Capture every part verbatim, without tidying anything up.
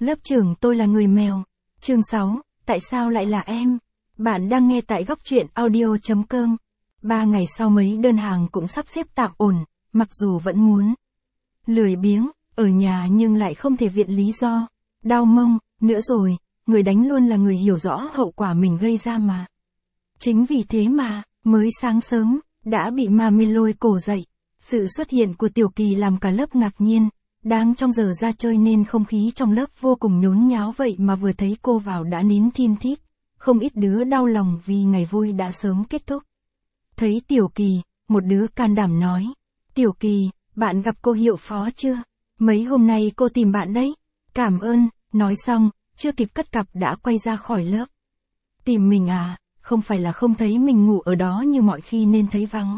Lớp trưởng tôi là người mèo. Chương sáu, tại sao lại là em? Bạn đang nghe tại góc truyện audio chấm com. Ba ngày sau mấy đơn hàng cũng sắp xếp tạm ổn, mặc dù vẫn muốn lười biếng, ở nhà nhưng lại không thể viện lý do. Đau mông, nữa rồi, người đánh luôn là người hiểu rõ hậu quả mình gây ra mà. Chính vì thế mà, mới sáng sớm, đã bị mami lôi cổ dậy. Sự xuất hiện của Tiểu Kỳ làm cả lớp ngạc nhiên. Đang trong giờ ra chơi nên không khí trong lớp vô cùng nhốn nháo, vậy mà vừa thấy cô vào đã nín thin thít. Không ít đứa đau lòng vì ngày vui đã sớm kết thúc. Thấy Tiểu Kỳ, một đứa can đảm nói. Tiểu Kỳ, bạn gặp cô hiệu phó chưa? Mấy hôm nay cô tìm bạn đấy. Cảm ơn, nói xong, chưa kịp cất cặp đã quay ra khỏi lớp. Tìm mình à, không phải là không thấy mình ngủ ở đó như mọi khi nên thấy vắng.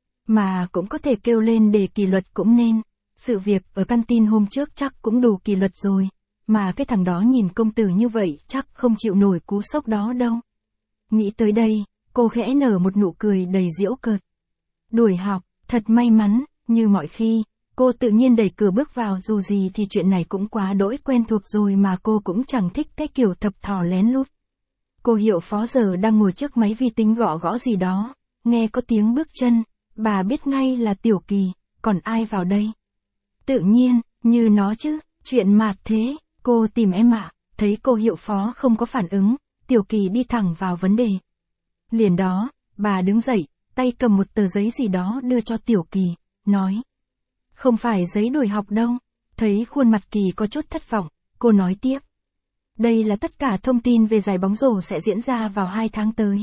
Mà cũng có thể kêu lên để kỷ luật cũng nên. Sự việc ở canteen hôm trước chắc cũng đủ kỷ luật rồi. Mà cái thằng đó nhìn công tử như vậy chắc không chịu nổi cú sốc đó đâu. Nghĩ tới đây, cô khẽ nở một nụ cười đầy giễu cợt. Đuổi học, thật may mắn, như mọi khi, cô tự nhiên đẩy cửa bước vào, dù gì thì chuyện này cũng quá đỗi quen thuộc rồi mà cô cũng chẳng thích cái kiểu thập thò lén lút. Cô hiệu phó giờ đang ngồi trước máy vi tính gõ gõ gì đó, nghe có tiếng bước chân, bà biết ngay là Tiểu Kỳ, còn ai vào đây? Tự nhiên, như nó chứ, chuyện mạt thế, cô tìm em ạ. Thấy cô hiệu phó không có phản ứng, Tiểu Kỳ đi thẳng vào vấn đề. Liền đó, bà đứng dậy, tay cầm một tờ giấy gì đó đưa cho Tiểu Kỳ, nói. Không phải giấy đuổi học đâu. Thấy khuôn mặt Kỳ có chút thất vọng, cô nói tiếp. Đây là tất cả thông tin về giải bóng rổ sẽ diễn ra vào hai tháng tới.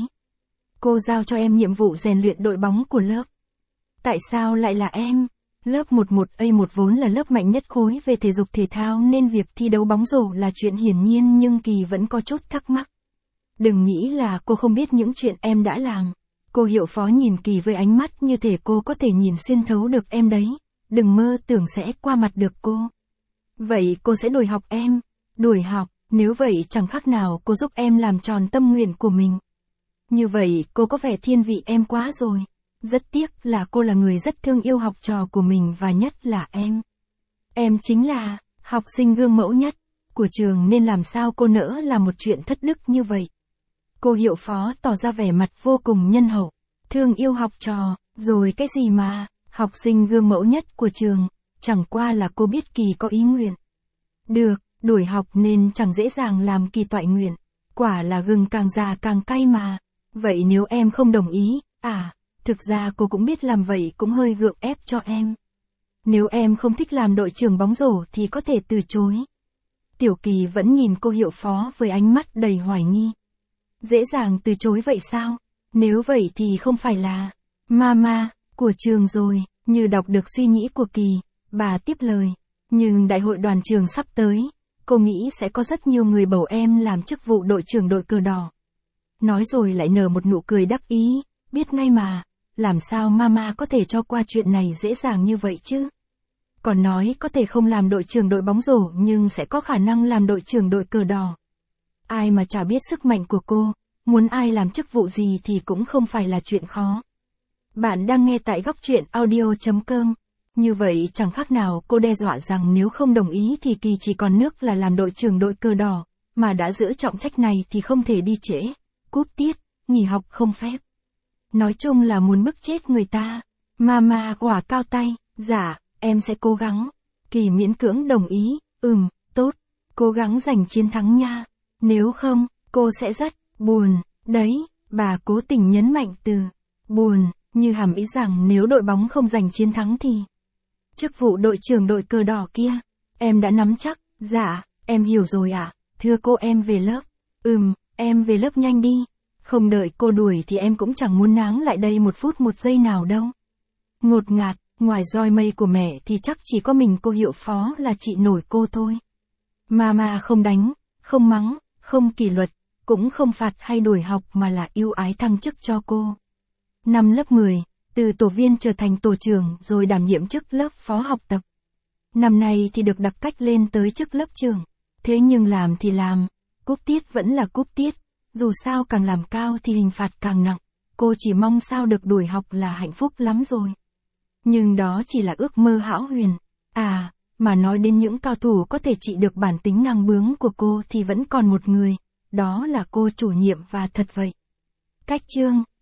Cô giao cho em nhiệm vụ rèn luyện đội bóng của lớp. Tại sao lại là em? Lớp mười một A một vốn là lớp mạnh nhất khối về thể dục thể thao nên việc thi đấu bóng rổ là chuyện hiển nhiên, nhưng Kỳ vẫn có chút thắc mắc. Đừng nghĩ là cô không biết những chuyện em đã làm. Cô hiệu phó nhìn Kỳ với ánh mắt như thể cô có thể nhìn xuyên thấu được em đấy. Đừng mơ tưởng sẽ qua mặt được cô. Vậy cô sẽ đuổi học em. Đuổi học, nếu vậy chẳng khác nào cô giúp em làm tròn tâm nguyện của mình. Như vậy cô có vẻ thiên vị em quá rồi. Rất tiếc là cô là người rất thương yêu học trò của mình và nhất là em. Em chính là học sinh gương mẫu nhất của trường nên làm sao cô nỡ làm một chuyện thất đức như vậy. Cô hiệu phó tỏ ra vẻ mặt vô cùng nhân hậu. Thương yêu học trò, rồi cái gì mà, học sinh gương mẫu nhất của trường, chẳng qua là cô biết Kỳ có ý nguyện. Được, đuổi học nên chẳng dễ dàng làm Kỳ toại nguyện. Quả là gừng càng già càng cay mà. Vậy nếu em không đồng ý, à, thực ra cô cũng biết làm vậy cũng hơi gượng ép cho em. Nếu em không thích làm đội trưởng bóng rổ thì có thể từ chối. Tiểu Kỳ vẫn nhìn cô hiệu phó với ánh mắt đầy hoài nghi. Dễ dàng từ chối vậy sao? Nếu vậy thì không phải là mama của trường rồi. Như đọc được suy nghĩ của Kỳ, bà tiếp lời. Nhưng đại hội đoàn trường sắp tới, cô nghĩ sẽ có rất nhiều người bầu em làm chức vụ đội trưởng đội cờ đỏ. Nói rồi lại nở một nụ cười đắc ý, biết ngay mà, làm sao mama có thể cho qua chuyện này dễ dàng như vậy chứ? Còn nói có thể không làm đội trưởng đội bóng rổ nhưng sẽ có khả năng làm đội trưởng đội cờ đỏ. Ai mà chả biết sức mạnh của cô, muốn ai làm chức vụ gì thì cũng không phải là chuyện khó. Bạn đang nghe tại góc truyện audio chấm com. Như vậy chẳng khác nào cô đe dọa rằng nếu không đồng ý thì Kỳ chỉ còn nước là làm đội trưởng đội cờ đỏ, mà đã giữ trọng trách này thì không thể đi trễ, cúp tiết, nghỉ học không phép. Nói chung là muốn bức chết người ta. Mama quả cao tay, dạ, em sẽ cố gắng. Kỳ miễn cưỡng đồng ý, ừm, tốt, cố gắng giành chiến thắng nha. Nếu không, cô sẽ rất buồn, đấy, bà cố tình nhấn mạnh từ buồn, như hàm ý rằng nếu đội bóng không giành chiến thắng thì chức vụ đội trưởng đội cờ đỏ kia, em đã nắm chắc. Dạ, em hiểu rồi ạ. À? Thưa cô, em về lớp. Ừm, em về lớp nhanh đi. Không đợi cô đuổi thì em cũng chẳng muốn náng lại đây một phút một giây nào đâu. Ngột ngạt, ngoài roi mây của mẹ thì chắc chỉ có mình cô hiệu phó là chị nổi cô thôi. Mama không đánh, không mắng, không kỷ luật, cũng không phạt hay đuổi học mà là ưu ái thăng chức cho cô. Năm lớp mười, từ tổ viên trở thành tổ trưởng rồi đảm nhiệm chức lớp phó học tập. Năm nay thì được đặc cách lên tới chức lớp trưởng. Thế nhưng làm thì làm, cúp tiết vẫn là cúp tiết. Dù sao càng làm cao thì hình phạt càng nặng. Cô chỉ mong sao được đuổi học là hạnh phúc lắm rồi. Nhưng đó chỉ là ước mơ hão huyền. À, Mà nói đến những cao thủ có thể trị được bản tính ngang bướng của cô thì vẫn còn một người, đó là cô chủ nhiệm và thật vậy. Cách chương